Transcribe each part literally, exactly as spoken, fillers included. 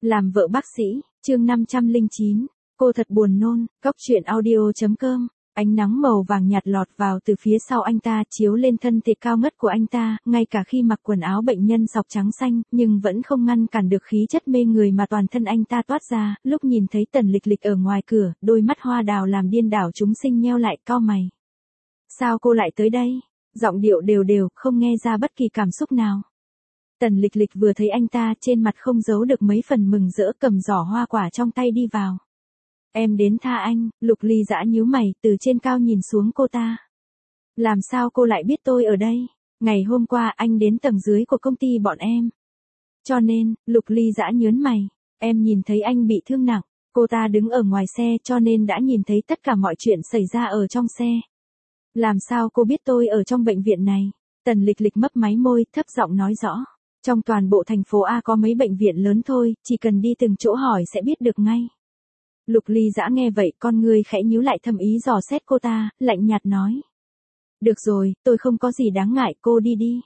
Làm vợ bác sĩ, chương năm trăm lẻ chín, cô thật buồn nôn, cóc truyện audio.com. Ánh nắng màu vàng nhạt lọt vào từ phía sau anh ta chiếu lên thân thể cao ngất của anh ta, ngay cả khi mặc quần áo bệnh nhân sọc trắng xanh, nhưng vẫn không ngăn cản được khí chất mê người mà toàn thân anh ta toát ra. Lúc nhìn thấy Tần Lịch Lịch ở ngoài cửa, đôi mắt hoa đào làm điên đảo chúng sinh nheo lại, cau mày. Sao cô lại tới đây? Giọng điệu đều đều, không nghe ra bất kỳ cảm xúc nào. Tần Lịch Lịch vừa thấy anh ta, trên mặt không giấu được mấy phần mừng rỡ, cầm giỏ hoa quả trong tay đi vào. Em đến tha anh. Lục Ly Dã nhíu mày, từ trên cao nhìn xuống cô ta. Làm sao cô lại biết tôi ở đây? Ngày hôm qua anh đến tầng dưới của công ty bọn em. Cho nên, Lục Ly Dã nhớn mày. Em nhìn thấy anh bị thương nặng. Cô ta đứng ở ngoài xe cho nên đã nhìn thấy tất cả mọi chuyện xảy ra ở trong xe. Làm sao cô biết tôi ở trong bệnh viện này? Tần Lịch Lịch mấp máy môi, thấp giọng nói rõ. Trong toàn bộ thành phố A có mấy bệnh viện lớn thôi, chỉ cần đi từng chỗ hỏi sẽ biết được ngay. Lục Ly Dã nghe vậy, con ngươi khẽ nhíu lại, thầm ý dò xét cô ta, lạnh nhạt nói. Được rồi, tôi không có gì đáng ngại, cô đi đi.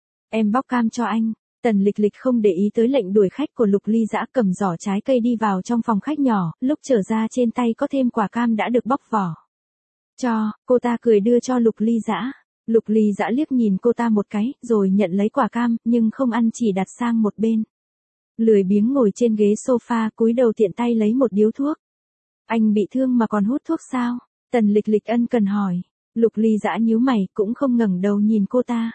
Em bóc cam cho anh. Tần Lịch Lịch không để ý tới lệnh đuổi khách của Lục Ly Dã, cầm giỏ trái cây đi vào trong phòng khách nhỏ, lúc trở ra trên tay có thêm quả cam đã được bóc vỏ. Cho, cô ta cười đưa cho Lục Ly Dã. Lục Ly Dã liếc nhìn cô ta một cái, rồi nhận lấy quả cam, nhưng không ăn, chỉ đặt sang một bên. Lười biếng ngồi trên ghế sofa, cúi đầu tiện tay lấy một điếu thuốc. Anh bị thương mà còn hút thuốc sao? Tần Lịch Lịch ân cần hỏi. Lục Ly Dã nhíu mày, cũng không ngẩng đầu nhìn cô ta.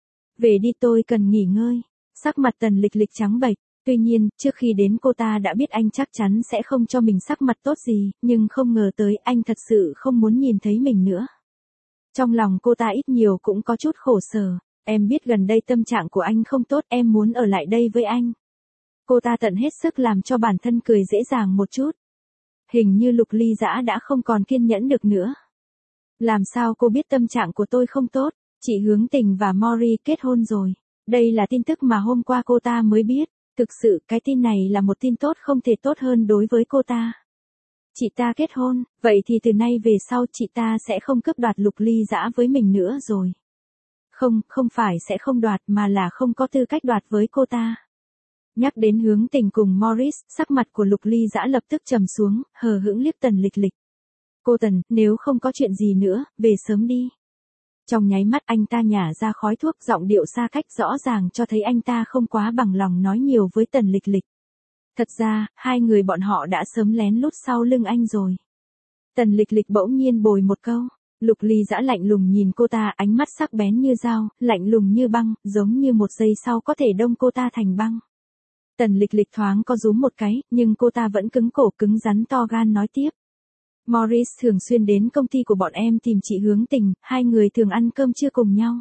Về đi, tôi cần nghỉ ngơi. Sắc mặt Tần Lịch Lịch trắng bệch. Tuy nhiên, trước khi đến cô ta đã biết anh chắc chắn sẽ không cho mình sắc mặt tốt gì, nhưng không ngờ tới anh thật sự không muốn nhìn thấy mình nữa. Trong lòng cô ta ít nhiều cũng có chút khổ sở. Em biết gần đây tâm trạng của anh không tốt, em muốn ở lại đây với anh. Cô ta tận hết sức làm cho bản thân cười dễ dàng một chút. Hình như Lục Ly Dã đã không còn kiên nhẫn được nữa. Làm sao cô biết tâm trạng của tôi không tốt? Chị Hướng Tình và Mori kết hôn rồi. Đây là tin tức mà hôm qua cô ta mới biết. Thực sự cái tin này là một tin tốt không thể tốt hơn đối với cô ta. Chị ta kết hôn, vậy thì từ nay về sau chị ta sẽ không cướp đoạt Lục Ly Dã với mình nữa rồi. Không, không phải sẽ không đoạt mà là không có tư cách đoạt với cô ta. Nhắc đến Hướng Tình cùng Morris, sắc mặt của Lục Ly Dã lập tức trầm xuống, hờ hững liếc Tần Lịch Lịch. Cô Tần, nếu không có chuyện gì nữa, về sớm đi. Trong nháy mắt anh ta nhả ra khói thuốc, giọng điệu xa cách rõ ràng cho thấy anh ta không quá bằng lòng nói nhiều với Tần Lịch Lịch. Thật ra, hai người bọn họ đã sớm lén lút sau lưng anh rồi. Tần Lịch Lịch bỗng nhiên bồi một câu. Lục Ly Dã lạnh lùng nhìn cô ta, ánh mắt sắc bén như dao, lạnh lùng như băng, giống như một giây sau có thể đông cô ta thành băng. Tần Lịch Lịch thoáng có rúm một cái, nhưng cô ta vẫn cứng cổ cứng rắn to gan nói tiếp. Morris thường xuyên đến công ty của bọn em tìm chị Hướng Tình, hai người thường ăn cơm trưa cùng nhau.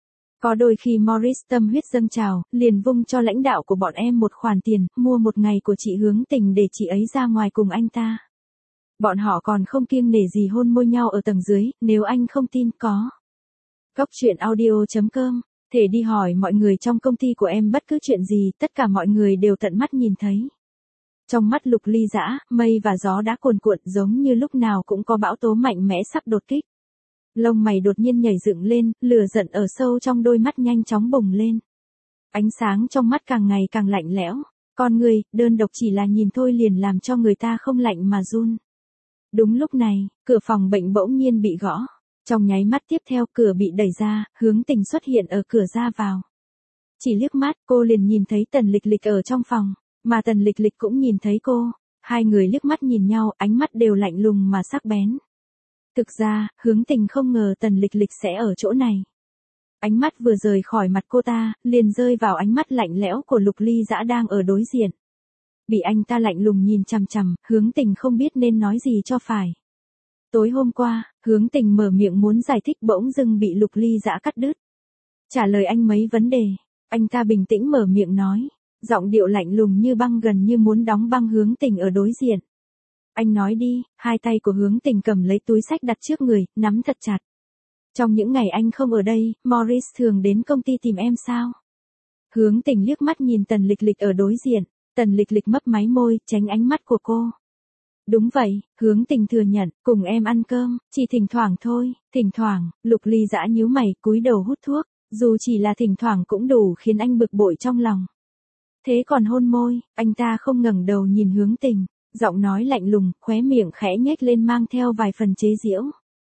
Có đôi khi Morris tâm huyết dâng trào, liền vung cho lãnh đạo của bọn em một khoản tiền, mua một ngày của chị Hướng Tình để chị ấy ra ngoài cùng anh ta. Bọn họ còn không kiêng nể gì hôn môi nhau ở tầng dưới, nếu anh không tin có. Cóc truyện audio.com, thể đi hỏi mọi người trong công ty của em bất cứ chuyện gì, tất cả mọi người đều tận mắt nhìn thấy. Trong mắt Lục Ly Dã, mây và gió đã cuồn cuộn, giống như lúc nào cũng có bão tố mạnh mẽ sắp đột kích. Lông mày đột nhiên nhảy dựng lên, lửa giận ở sâu trong đôi mắt nhanh chóng bùng lên. Ánh sáng trong mắt càng ngày càng lạnh lẽo, con người, đơn độc chỉ là nhìn thôi liền làm cho người ta không lạnh mà run. Đúng lúc này, cửa phòng bệnh bỗng nhiên bị gõ. Trong nháy mắt tiếp theo cửa bị đẩy ra, Hướng Tình xuất hiện ở cửa ra vào. Chỉ liếc mắt, cô liền nhìn thấy Tần Lịch Lịch ở trong phòng, mà Tần Lịch Lịch cũng nhìn thấy cô. Hai người liếc mắt nhìn nhau, ánh mắt đều lạnh lùng mà sắc bén. Thực ra, Hướng Tình không ngờ Tần Lịch Lịch sẽ ở chỗ này. Ánh mắt vừa rời khỏi mặt cô ta, liền rơi vào ánh mắt lạnh lẽo của Lục Ly Dã đang ở đối diện. Bị anh ta lạnh lùng nhìn chằm chằm, Hướng Tình không biết nên nói gì cho phải. Tối hôm qua, Hướng Tình mở miệng muốn giải thích bỗng dưng bị Lục Ly Dã cắt đứt. Trả lời anh mấy vấn đề, anh ta bình tĩnh mở miệng nói, giọng điệu lạnh lùng như băng, gần như muốn đóng băng Hướng Tình ở đối diện. Anh nói đi. Hai tay của Hướng Tình cầm lấy túi xách đặt trước người, nắm thật chặt. Trong những ngày anh không ở đây, Morris thường đến công ty tìm em sao? Hướng Tình liếc mắt nhìn Tần Lịch Lịch ở đối diện. Tần Lịch Lịch mấp máy môi, tránh ánh mắt của cô. Đúng vậy, Hướng Tình thừa nhận, cùng em ăn cơm, chỉ thỉnh thoảng thôi. Thỉnh thoảng. Lục Ly Dã nhíu mày, cúi đầu hút thuốc. Dù chỉ là thỉnh thoảng cũng đủ khiến anh bực bội trong lòng. Thế còn hôn môi, anh ta không ngẩng đầu nhìn Hướng Tình, giọng nói lạnh lùng, khóe miệng khẽ nhếch lên mang theo vài phần chế giễu.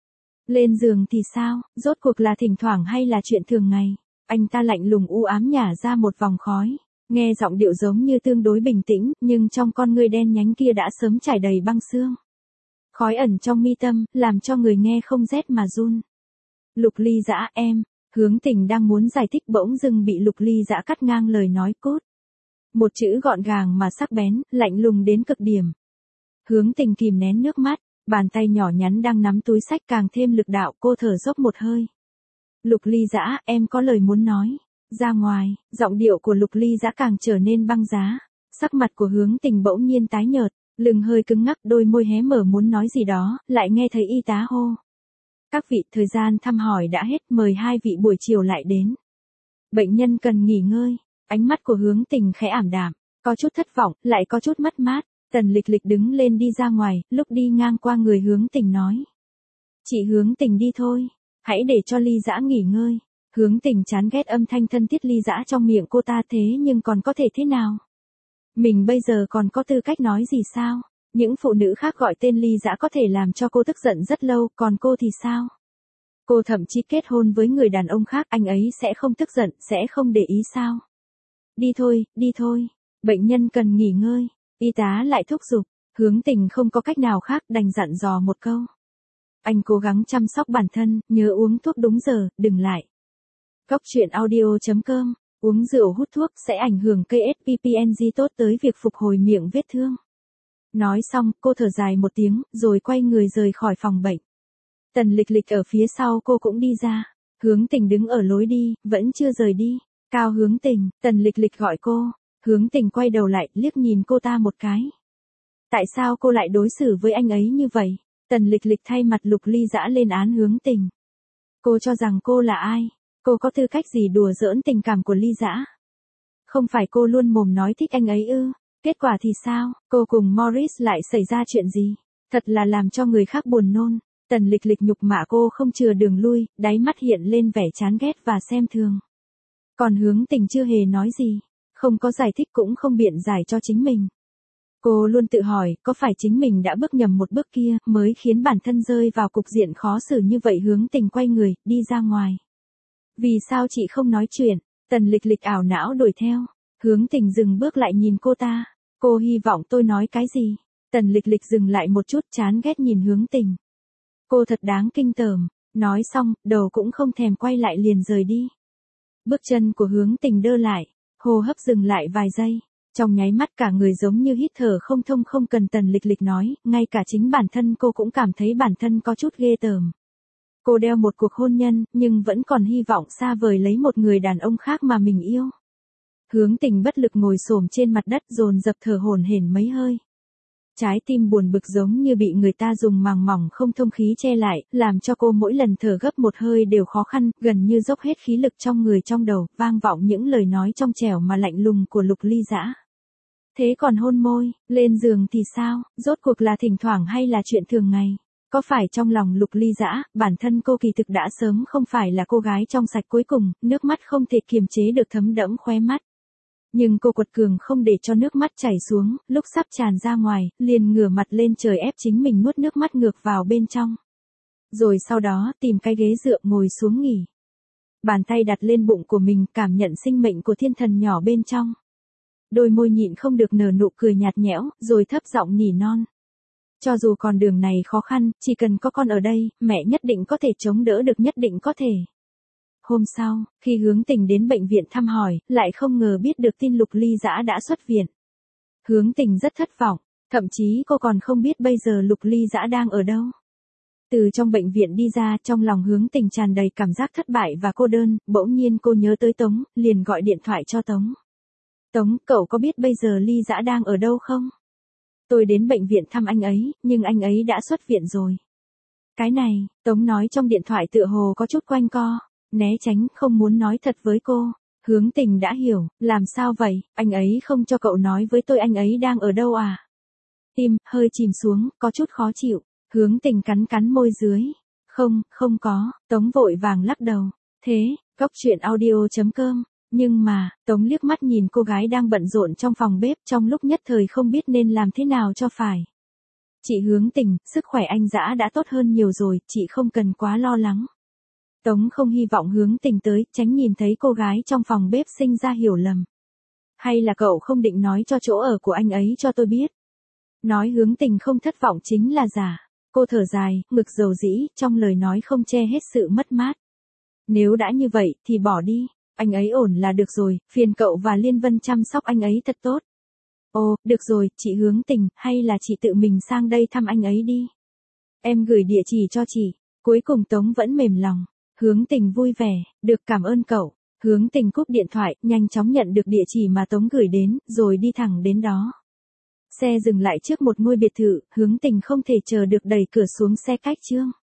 Lên giường thì sao, rốt cuộc là thỉnh thoảng hay là chuyện thường ngày? Anh ta lạnh lùng u ám nhả ra một vòng khói, nghe giọng điệu giống như tương đối bình tĩnh, nhưng trong con ngươi đen nhánh kia đã sớm trải đầy băng xương. Khói ẩn trong mi tâm, làm cho người nghe không rét mà run. Lục Ly Dã em, Hướng Tình đang muốn giải thích bỗng dưng bị Lục Ly Dã cắt ngang lời nói cốt. Một chữ gọn gàng mà sắc bén, lạnh lùng đến cực điểm. Hướng Tình kìm nén nước mắt, bàn tay nhỏ nhắn đang nắm túi xách càng thêm lực đạo, cô thở dốc một hơi. Lục Ly Dã, em có lời muốn nói. Ra ngoài, giọng điệu của Lục Ly Dã càng trở nên băng giá. Sắc mặt của Hướng Tình bỗng nhiên tái nhợt, lưng hơi cứng ngắc, đôi môi hé mở muốn nói gì đó, lại nghe thấy y tá hô. Các vị, thời gian thăm hỏi đã hết, mời hai vị buổi chiều lại đến. Bệnh nhân cần nghỉ ngơi. Ánh mắt của Hướng Tình khẽ ảm đạm, có chút thất vọng, lại có chút mất mát. Tần Lịch Lịch đứng lên đi ra ngoài, lúc đi ngang qua người Hướng Tình nói. Chị Hướng Tình đi thôi, hãy để cho Ly Dã nghỉ ngơi. Hướng Tình chán ghét âm thanh thân thiết Ly Dã trong miệng cô ta, thế nhưng còn có thể thế nào? Mình bây giờ còn có tư cách nói gì sao? Những phụ nữ khác gọi tên Ly Dã có thể làm cho cô tức giận rất lâu, còn cô thì sao? Cô thậm chí kết hôn với người đàn ông khác, anh ấy sẽ không tức giận, sẽ không để ý sao? Đi thôi, đi thôi, bệnh nhân cần nghỉ ngơi. Y tá lại thúc giục, Hướng Tình không có cách nào khác đành dặn dò một câu. Anh cố gắng chăm sóc bản thân, nhớ uống thuốc đúng giờ, đừng lại. Cóc truyện audio chấm com, uống rượu hút thuốc sẽ ảnh hưởng ca ét pê pê en giê tốt tới việc phục hồi miệng vết thương. Nói xong, cô thở dài một tiếng, rồi quay người rời khỏi phòng bệnh. Tần Lịch Lịch ở phía sau cô cũng đi ra. Hướng Tình đứng ở lối đi, vẫn chưa rời đi. Cao Hướng Tình, Tần Lịch Lịch gọi cô. Hướng Tình quay đầu lại, liếc nhìn cô ta một cái. Tại sao cô lại đối xử với anh ấy như vậy? Tần Lịch Lịch thay mặt Lục Ly Dã lên án Hướng Tình. Cô cho rằng cô là ai? Cô có tư cách gì đùa giỡn tình cảm của Ly Dã? Không phải cô luôn mồm nói thích anh ấy ư? Kết quả thì sao? Cô cùng Morris lại xảy ra chuyện gì? Thật là làm cho người khác buồn nôn. Tần Lịch Lịch nhục mạ cô không chừa đường lui, đáy mắt hiện lên vẻ chán ghét và xem thường. Còn Hướng Tình chưa hề nói gì, không có giải thích cũng không biện giải cho chính mình. Cô luôn tự hỏi, có phải chính mình đã bước nhầm một bước kia, mới khiến bản thân rơi vào cục diện khó xử như vậy? Hướng Tình quay người, đi ra ngoài. Vì sao chị không nói chuyện? Tần Lịch Lịch ảo não đuổi theo. Hướng Tình dừng bước lại nhìn cô ta. Cô hy vọng tôi nói cái gì? Tần Lịch Lịch dừng lại một chút, chán ghét nhìn Hướng Tình. Cô thật đáng kinh tởm. Nói xong, đầu cũng không thèm quay lại liền rời đi. Bước chân của Hướng Tình đơ lại, hô hấp dừng lại vài giây. Trong nháy mắt cả người giống như hít thở không thông, không cần Tần Lịch Lịch nói, ngay cả chính bản thân cô cũng cảm thấy bản thân có chút ghê tởm. Cô đeo một cuộc hôn nhân, nhưng vẫn còn hy vọng xa vời lấy một người đàn ông khác mà mình yêu. Hướng Tình bất lực ngồi xổm trên mặt đất, dồn dập thở hổn hển mấy hơi. Trái tim buồn bực giống như bị người ta dùng màng mỏng không thông khí che lại, làm cho cô mỗi lần thở gấp một hơi đều khó khăn, gần như dốc hết khí lực trong người trong đầu, vang vọng những lời nói trong trẻo mà lạnh lùng của Lục Ly Dã. Thế còn hôn môi, lên giường thì sao, rốt cuộc là thỉnh thoảng hay là chuyện thường ngày? Có phải trong lòng Lục Ly Dã, bản thân cô kỳ thực đã sớm không phải là cô gái trong sạch cuối cùng, nước mắt không thể kiềm chế được thấm đẫm khóe mắt. Nhưng cô quật cường không để cho nước mắt chảy xuống, lúc sắp tràn ra ngoài, liền ngửa mặt lên trời ép chính mình nuốt nước mắt ngược vào bên trong. Rồi sau đó tìm cái ghế dựa ngồi xuống nghỉ. Bàn tay đặt lên bụng của mình, cảm nhận sinh mệnh của thiên thần nhỏ bên trong. Đôi môi nhịn không được nở nụ cười nhạt nhẽo, rồi thấp giọng nỉ non. Cho dù con đường này khó khăn, chỉ cần có con ở đây, mẹ nhất định có thể chống đỡ được, nhất định có thể. Hôm sau, khi Hướng Tình đến bệnh viện thăm hỏi, lại không ngờ biết được tin Lục Ly Dã đã xuất viện. Hướng Tình rất thất vọng, thậm chí cô còn không biết bây giờ Lục Ly Dã đang ở đâu. Từ trong bệnh viện đi ra, trong lòng Hướng Tình tràn đầy cảm giác thất bại và cô đơn, bỗng nhiên cô nhớ tới Tống, liền gọi điện thoại cho Tống. Tống, cậu có biết bây giờ Ly Dã đang ở đâu không? Tôi đến bệnh viện thăm anh ấy, nhưng anh ấy đã xuất viện rồi. Cái này, Tống nói trong điện thoại tựa hồ có chút quanh co, né tránh, không muốn nói thật với cô. Hướng Tình đã hiểu, làm sao vậy, anh ấy không cho cậu nói với tôi anh ấy đang ở đâu à? Tim, hơi chìm xuống, có chút khó chịu. Hướng Tình cắn cắn môi dưới. Không, không có, Tống vội vàng lắc đầu. Thế, cóc truyện audio chấm com Nhưng mà, Tống liếc mắt nhìn cô gái đang bận rộn trong phòng bếp trong lúc nhất thời không biết nên làm thế nào cho phải. Chị Hướng Tình, sức khỏe anh Dã đã tốt hơn nhiều rồi, chị không cần quá lo lắng. Tống không hy vọng Hướng Tình tới, tránh nhìn thấy cô gái trong phòng bếp sinh ra hiểu lầm. Hay là cậu không định nói cho chỗ ở của anh ấy cho tôi biết? Nói Hướng Tình không thất vọng chính là giả. Cô thở dài, ngực dầu dĩ, trong lời nói không che hết sự mất mát. Nếu đã như vậy, thì bỏ đi. Anh ấy ổn là được rồi, phiền cậu và Liên Vân chăm sóc anh ấy thật tốt. Ồ, được rồi, chị Hướng Tình, hay là chị tự mình sang đây thăm anh ấy đi. Em gửi địa chỉ cho chị. Cuối cùng Tống vẫn mềm lòng. Hướng Tình vui vẻ, được cảm ơn cậu. Hướng Tình cúp điện thoại, nhanh chóng nhận được địa chỉ mà Tống gửi đến, rồi đi thẳng đến đó. Xe dừng lại trước một ngôi biệt thự, Hướng Tình không thể chờ được đẩy cửa xuống xe cách trương.